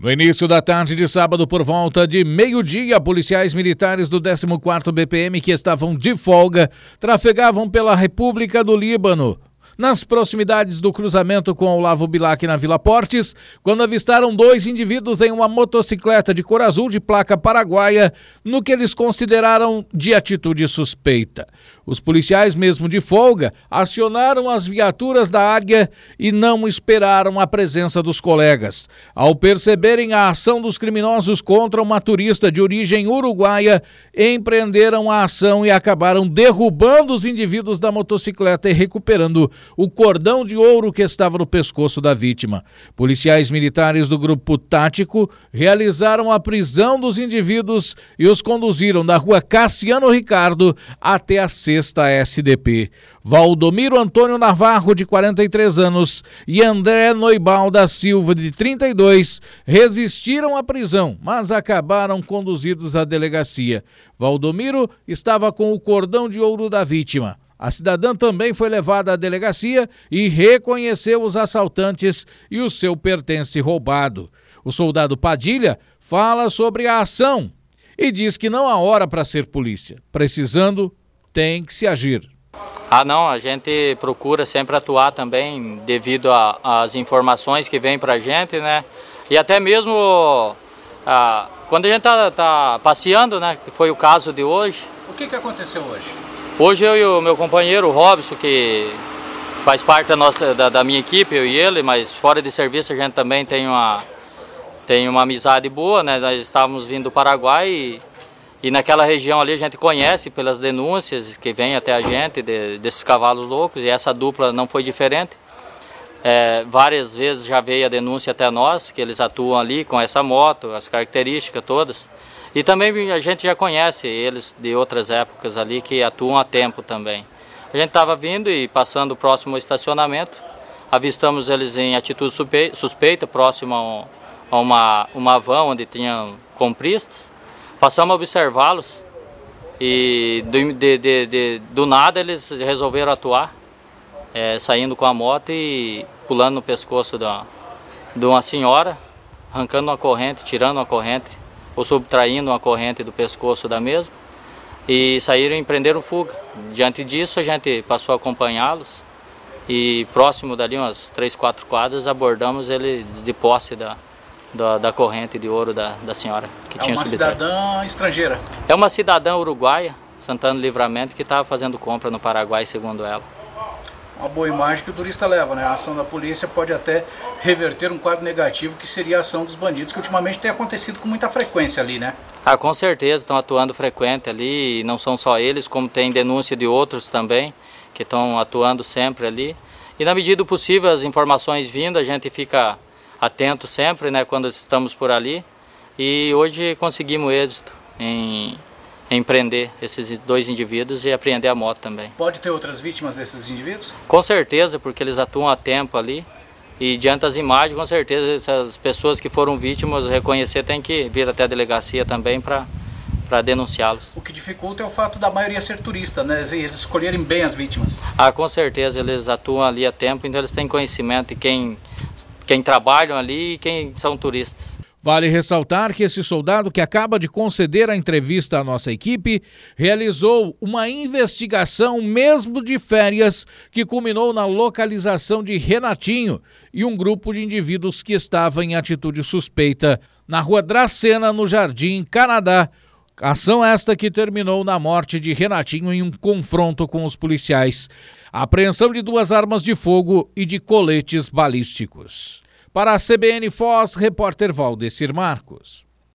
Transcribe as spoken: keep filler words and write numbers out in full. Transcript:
No início da tarde de sábado, por volta de meio-dia, policiais militares do décimo quarto B P M que estavam de folga trafegavam pela República do Líbano, nas proximidades do cruzamento com Olavo Bilac na Vila Portes, quando avistaram dois indivíduos em uma motocicleta de cor azul de placa paraguaia, no que eles consideraram de atitude suspeita. Os policiais, mesmo de folga, acionaram as viaturas da área e não esperaram a presença dos colegas. Ao perceberem a ação dos criminosos contra uma turista de origem uruguaia, empreenderam a ação e acabaram derrubando os indivíduos da motocicleta e recuperando o cordão de ouro que estava no pescoço da vítima. Policiais militares do grupo tático realizaram a prisão dos indivíduos e os conduziram da rua Cassiano Ricardo até a sexta S D P. Valdomiro Antônio Navarro, de quarenta e três anos, e André Noibal da Silva, de trinta e dois, resistiram à prisão, mas acabaram conduzidos à delegacia. Valdomiro estava com o cordão de ouro da vítima. A cidadã também foi levada à delegacia e reconheceu os assaltantes e o seu pertence roubado. O soldado Padilha fala sobre a ação e diz que não há hora para ser polícia. Precisando, tem que se agir. Ah não, a gente procura sempre atuar também devido às informações que vêm para a gente, né? E até mesmo ah, quando a gente tá, tá passeando, né? Que foi o caso de hoje. O que que aconteceu hoje? Hoje eu e o meu companheiro, o Robson, que faz parte da, nossa, da, da minha equipe, eu e ele, mas fora de serviço a gente também tem uma, tem uma amizade boa, né? Nós estávamos vindo do Paraguai e, e naquela região ali a gente conhece pelas denúncias que vêm até a gente de, desses cavalos loucos, e essa dupla não foi diferente. É, várias vezes já veio a denúncia até nós, que eles atuam ali com essa moto, as características todas. E também a gente já conhece eles de outras épocas ali que atuam há tempo também. A gente estava vindo e passando próximo ao estacionamento, avistamos eles em atitude suspeita, próximo a uma, uma van onde tinham compristas. Passamos a observá-los e de, de, de, de, do nada eles resolveram atuar, é, saindo com a moto e pulando no pescoço da, de uma senhora, arrancando uma corrente, tirando uma corrente, ou subtraindo uma corrente do pescoço da mesma, e saíram e prenderam fuga. Diante disso a gente passou a acompanhá-los e próximo dali, umas três, quatro quadras, abordamos ele de posse da, da, da corrente de ouro da, da senhora que é tinha subtraído. É uma cidadã estrangeira? É uma cidadã uruguaia, Santana do Livramento, que estava fazendo compra no Paraguai, segundo ela. Uma boa imagem que o turista leva, né? A ação da polícia pode até reverter um quadro negativo que seria a ação dos bandidos, que ultimamente tem acontecido com muita frequência ali, né? Ah, com certeza, estão atuando frequente ali, e não são só eles, como tem denúncia de outros também, que estão atuando sempre ali. E na medida do possível, as informações vindo, a gente fica atento sempre, né, quando estamos por ali. E hoje conseguimos êxito em... em prender esses dois indivíduos e apreender a moto também. Pode ter outras vítimas desses indivíduos? Com certeza, porque eles atuam a tempo ali e diante das imagens, com certeza, essas pessoas que foram vítimas, reconhecer, tem que vir até a delegacia também para para denunciá-los. O que dificulta é o fato da maioria ser turista, né? Eles escolherem bem as vítimas. Ah, com certeza, eles atuam ali a tempo, então eles têm conhecimento de quem, quem trabalham ali e quem são turistas. Vale ressaltar que esse soldado que acaba de conceder a entrevista à nossa equipe realizou uma investigação mesmo de férias que culminou na localização de Renatinho e um grupo de indivíduos que estava em atitude suspeita na rua Dracena, no Jardim Canadá. Ação esta que terminou na morte de Renatinho em um confronto com os policiais. A apreensão de duas armas de fogo e de coletes balísticos. Para a C B N Foz, repórter Valdecir Marcos.